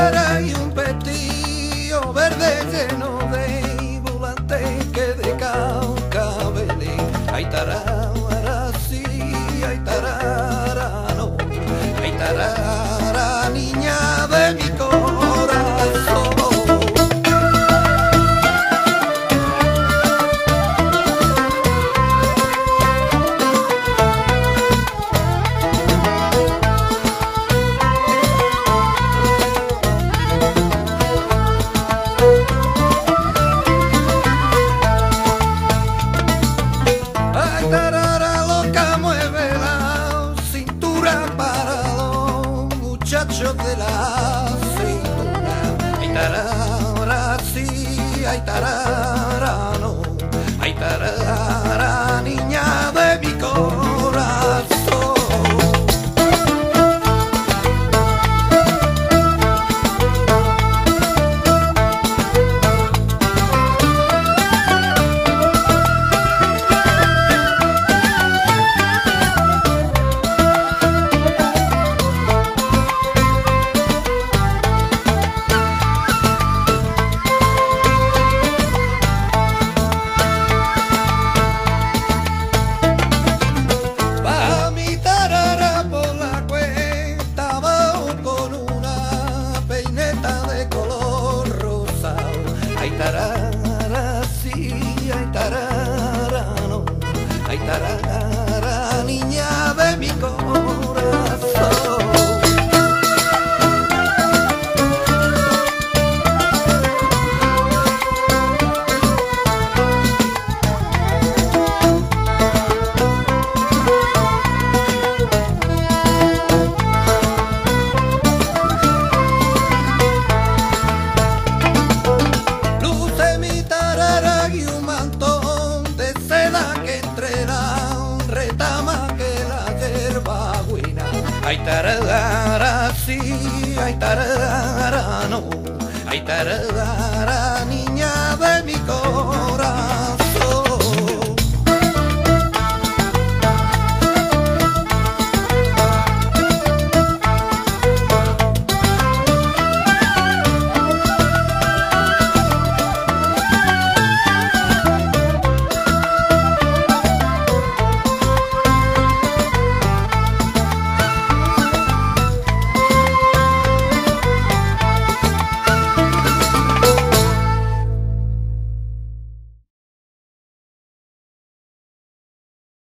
tarara y un vestido verde lleno de volante que de caucabelé. Ay tarara sí, ay tarara no, ay tarara niña de mi corazón. Ay tarara loca mueve la cintura para los muchachos de la cintura. Ay tarara sí, ay tarara no, ay tarara niña de mi corazón. Ay tarara sí, ay tarara no, ay tarara niña de mi corazón. Ay tarara sí, ay tarara no, ay tarara